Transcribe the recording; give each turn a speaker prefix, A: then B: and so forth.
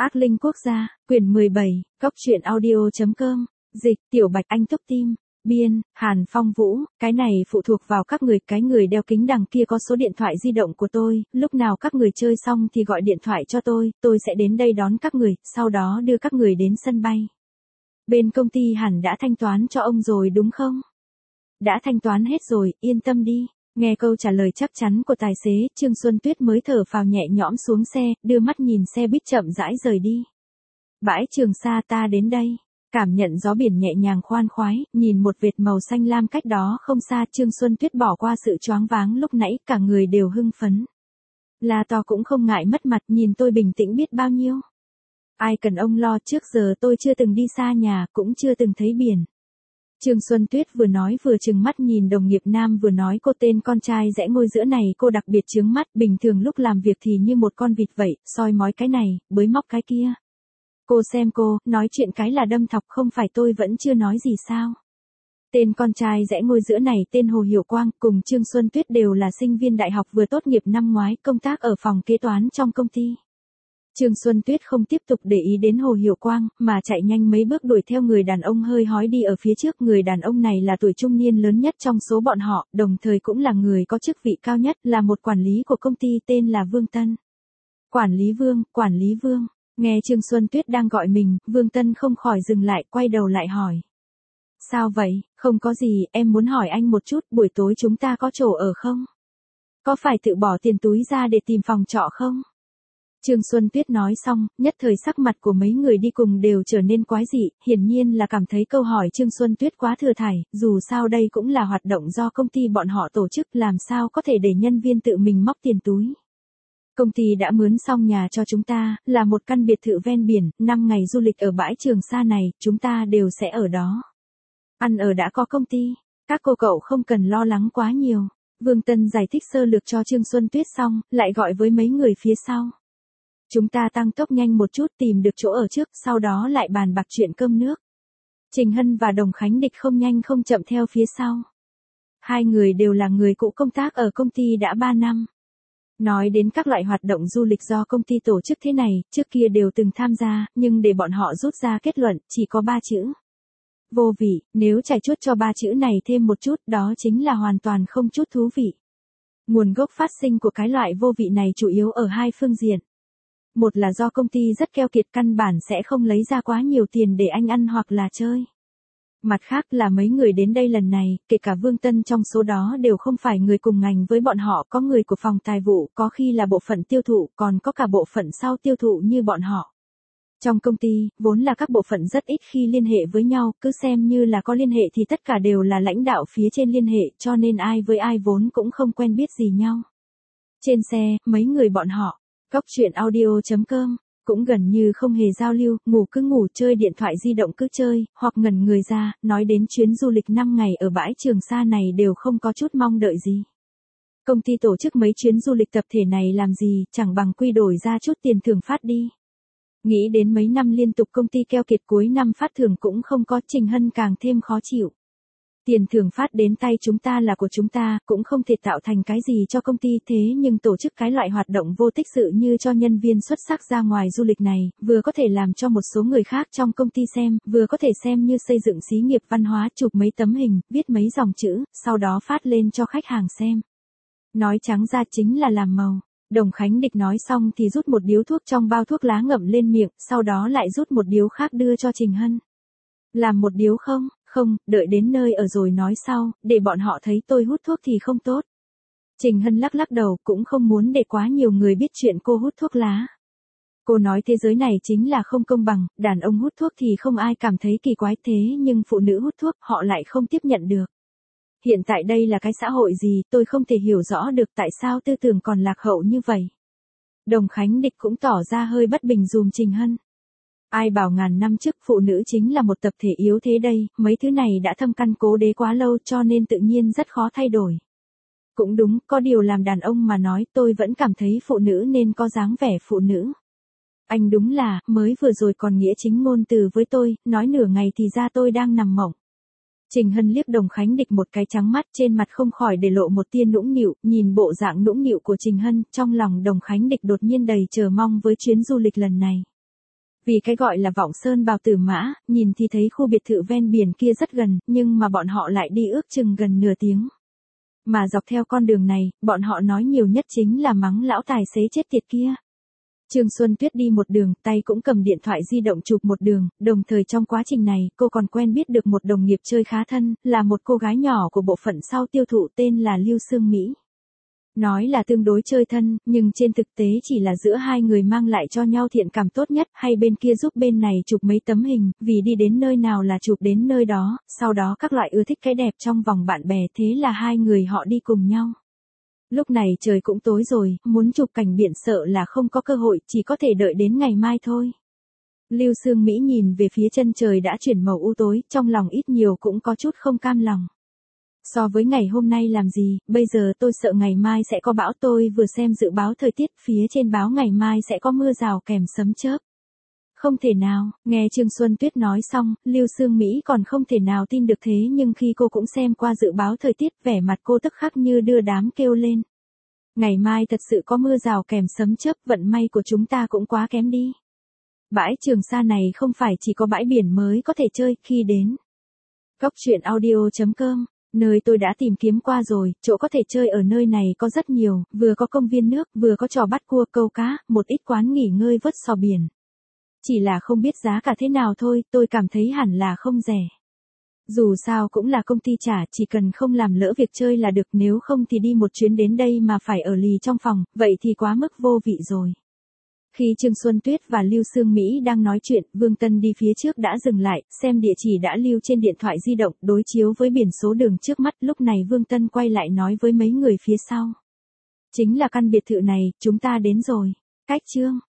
A: Ác linh quốc gia, quyển 17, góc truyện audio.com, dịch, Tiểu Bạch Anh Túc Tim, biên, Hàn Phong Vũ, cái này phụ thuộc vào các người, cái người đeo kính đằng kia có số điện thoại di động của tôi, lúc nào các người chơi xong thì gọi điện thoại cho tôi sẽ đến đây đón các người, sau đó đưa các người đến sân bay. Bên công ty hẳn đã thanh toán cho ông rồi đúng không? Đã thanh toán hết rồi, yên tâm đi. Nghe câu trả lời chắc chắn của tài xế, Trương Xuân Tuyết mới thở phào nhẹ nhõm xuống xe, đưa mắt nhìn xe buýt chậm rãi rời đi. Bãi Trường Sa ta đến đây. Cảm nhận gió biển nhẹ nhàng khoan khoái, nhìn một vệt màu xanh lam cách đó không xa, Trương Xuân Tuyết bỏ qua sự choáng váng lúc nãy, cả người đều hưng phấn. La to cũng không ngại mất mặt, nhìn tôi bình tĩnh biết bao nhiêu. Ai cần ông lo, trước giờ tôi chưa từng đi xa nhà, cũng chưa từng thấy biển. Trương Xuân Tuyết vừa nói vừa trừng mắt nhìn đồng nghiệp nam vừa nói cô tên con trai rẽ ngôi giữa này cô đặc biệt chướng mắt, bình thường lúc làm việc thì như một con vịt vậy, soi mói cái này, bới móc cái kia. Cô xem cô, nói chuyện cái là đâm thọc, không phải tôi vẫn chưa nói gì sao. Tên con trai rẽ ngôi giữa này tên Hồ Hiểu Quang, cùng Trương Xuân Tuyết đều là sinh viên đại học vừa tốt nghiệp năm ngoái, công tác ở phòng kế toán trong công ty. Trương Xuân Tuyết không tiếp tục để ý đến Hồ Hiểu Quang, mà chạy nhanh mấy bước đuổi theo người đàn ông hơi hói đi ở phía trước. Người đàn ông này là tuổi trung niên lớn nhất trong số bọn họ, đồng thời cũng là người có chức vị cao nhất, là một quản lý của công ty tên là Vương Tân. Quản lý Vương, nghe Trương Xuân Tuyết đang gọi mình, Vương Tân không khỏi dừng lại, quay đầu lại hỏi. Sao vậy, không có gì, em muốn hỏi anh một chút, buổi tối chúng ta có chỗ ở không? Có phải tự bỏ tiền túi ra để tìm phòng trọ không? Trương Xuân Tuyết nói xong, nhất thời sắc mặt của mấy người đi cùng đều trở nên quái dị, hiển nhiên là cảm thấy câu hỏi Trương Xuân Tuyết quá thừa thải, dù sao đây cũng là hoạt động do công ty bọn họ tổ chức, làm sao có thể để nhân viên tự mình móc tiền túi. Công ty đã mướn xong nhà cho chúng ta, là một căn biệt thự ven biển, 5 ngày du lịch ở bãi Trường Sa này, chúng ta đều sẽ ở đó. Ăn ở đã có công ty, các cô cậu không cần lo lắng quá nhiều. Vương Tân giải thích sơ lược cho Trương Xuân Tuyết xong, lại gọi với mấy người phía sau. Chúng ta tăng tốc nhanh một chút tìm được chỗ ở trước, sau đó lại bàn bạc chuyện cơm nước. Trình Hân và Đồng Khánh Địch không nhanh không chậm theo phía sau. Hai người đều là người cũ công tác ở công ty đã 3 năm. Nói đến các loại hoạt động du lịch do công ty tổ chức thế này, trước kia đều từng tham gia, nhưng để bọn họ rút ra kết luận, chỉ có 3 chữ. Vô vị, nếu trải chuốt cho 3 chữ này thêm một chút, đó chính là hoàn toàn không chút thú vị. Nguồn gốc phát sinh của cái loại vô vị này chủ yếu ở hai phương diện. Một là do công ty rất keo kiệt, căn bản sẽ không lấy ra quá nhiều tiền để anh ăn hoặc là chơi. Mặt khác là mấy người đến đây lần này, kể cả Vương Tân trong số đó đều không phải người cùng ngành với bọn họ, có người của phòng tài vụ, có khi là bộ phận tiêu thụ, còn có cả bộ phận sau tiêu thụ như bọn họ. Trong công ty, vốn là các bộ phận rất ít khi liên hệ với nhau, cứ xem như là có liên hệ thì tất cả đều là lãnh đạo phía trên liên hệ, cho nên ai với ai vốn cũng không quen biết gì nhau. Trên xe, mấy người bọn họ, góc truyện audio.com, cũng gần như không hề giao lưu, ngủ cứ ngủ, chơi điện thoại di động cứ chơi, hoặc ngẩn người ra, nói đến chuyến du lịch 5 ngày ở bãi Trường Sa này đều không có chút mong đợi gì. Công ty tổ chức mấy chuyến du lịch tập thể này làm gì, chẳng bằng quy đổi ra chút tiền thưởng phát đi. Nghĩ đến mấy năm liên tục công ty keo kiệt cuối năm phát thưởng cũng không có, Trình Hân càng thêm khó chịu. Tiền thưởng phát đến tay chúng ta là của chúng ta, cũng không thể tạo thành cái gì cho công ty, thế nhưng tổ chức cái loại hoạt động vô tích sự như cho nhân viên xuất sắc ra ngoài du lịch này, vừa có thể làm cho một số người khác trong công ty xem, vừa có thể xem như xây dựng xí nghiệp văn hóa, chụp mấy tấm hình, viết mấy dòng chữ, sau đó phát lên cho khách hàng xem. Nói trắng ra chính là làm màu. Đồng Khánh Địch nói xong thì rút một điếu thuốc trong bao thuốc lá ngậm lên miệng, sau đó lại rút một điếu khác đưa cho Trình Hân. Làm một điếu không? Không, đợi đến nơi ở rồi nói sau, để bọn họ thấy tôi hút thuốc thì không tốt. Trình Hân lắc lắc đầu, cũng không muốn để quá nhiều người biết chuyện cô hút thuốc lá. Cô nói thế giới này chính là không công bằng, đàn ông hút thuốc thì không ai cảm thấy kỳ quái, thế nhưng phụ nữ hút thuốc họ lại không tiếp nhận được. Hiện tại đây là cái xã hội gì, tôi không thể hiểu rõ được tại sao tư tưởng còn lạc hậu như vậy. Đồng Khánh Địch cũng tỏ ra hơi bất bình dùm Trình Hân. Ai bảo ngàn năm trước phụ nữ chính là một tập thể yếu thế đây, mấy thứ này đã thâm căn cố đế quá lâu cho nên tự nhiên rất khó thay đổi. Cũng đúng, có điều làm đàn ông mà nói tôi vẫn cảm thấy phụ nữ nên có dáng vẻ phụ nữ. Anh đúng là, mới vừa rồi còn nghĩa chính ngôn từ với tôi, nói nửa ngày thì ra tôi đang nằm mộng. Trình Hân liếc Đồng Khánh Địch một cái trắng mắt, trên mặt không khỏi để lộ một tia nũng nịu, nhìn bộ dạng nũng nịu của Trình Hân, trong lòng Đồng Khánh Địch đột nhiên đầy chờ mong với chuyến du lịch lần này. Vì cái gọi là Vọng Sơn Bào Tử Mã, nhìn thì thấy khu biệt thự ven biển kia rất gần, nhưng mà bọn họ lại đi ước chừng gần nửa tiếng. Mà dọc theo con đường này, bọn họ nói nhiều nhất chính là mắng lão tài xế chết tiệt kia. Trương Xuân Tuyết đi một đường, tay cũng cầm điện thoại di động chụp một đường, đồng thời trong quá trình này, cô còn quen biết được một đồng nghiệp chơi khá thân, là một cô gái nhỏ của bộ phận sau tiêu thụ tên là Lưu Sương Mỹ. Nói là tương đối chơi thân, nhưng trên thực tế chỉ là giữa hai người mang lại cho nhau thiện cảm tốt nhất, hay bên kia giúp bên này chụp mấy tấm hình, vì đi đến nơi nào là chụp đến nơi đó, sau đó các loại ưa thích cái đẹp trong vòng bạn bè, thế là hai người họ đi cùng nhau. Lúc này trời cũng tối rồi, muốn chụp cảnh biển sợ là không có cơ hội, chỉ có thể đợi đến ngày mai thôi. Lưu Sương Mỹ nhìn về phía chân trời đã chuyển màu u tối, trong lòng ít nhiều cũng có chút không cam lòng. So với ngày hôm nay làm gì, bây giờ tôi sợ ngày mai sẽ có bão, tôi vừa xem dự báo thời tiết, phía trên báo ngày mai sẽ có mưa rào kèm sấm chớp. Không thể nào, nghe Trương Xuân Tuyết nói xong, Lưu Sương Mỹ còn không thể nào tin được thế nhưng khi cô cũng xem qua dự báo thời tiết vẻ mặt cô tức khắc như đưa đám kêu lên. Ngày mai thật sự có mưa rào kèm sấm chớp, vận may của chúng ta cũng quá kém đi. Bãi Trường Sa này không phải chỉ có bãi biển mới có thể chơi khi đến. Góc truyện audio.com, nơi tôi đã tìm kiếm qua rồi, chỗ có thể chơi ở nơi này có rất nhiều, vừa có công viên nước, vừa có trò bắt cua câu cá, một ít quán nghỉ ngơi vớt sò biển. Chỉ là không biết giá cả thế nào thôi, tôi cảm thấy hẳn là không rẻ. Dù sao cũng là công ty trả, chỉ cần không làm lỡ việc chơi là được, nếu không thì đi một chuyến đến đây mà phải ở lì trong phòng, vậy thì quá mức vô vị rồi. Khi Trương Xuân Tuyết và Lưu Sương Mỹ đang nói chuyện, Vương Tân đi phía trước đã dừng lại, xem địa chỉ đã lưu trên điện thoại di động, đối chiếu với biển số đường trước mắt, lúc này Vương Tân quay lại nói với mấy người phía sau. Chính là căn biệt thự này, chúng ta đến rồi. Cách Trương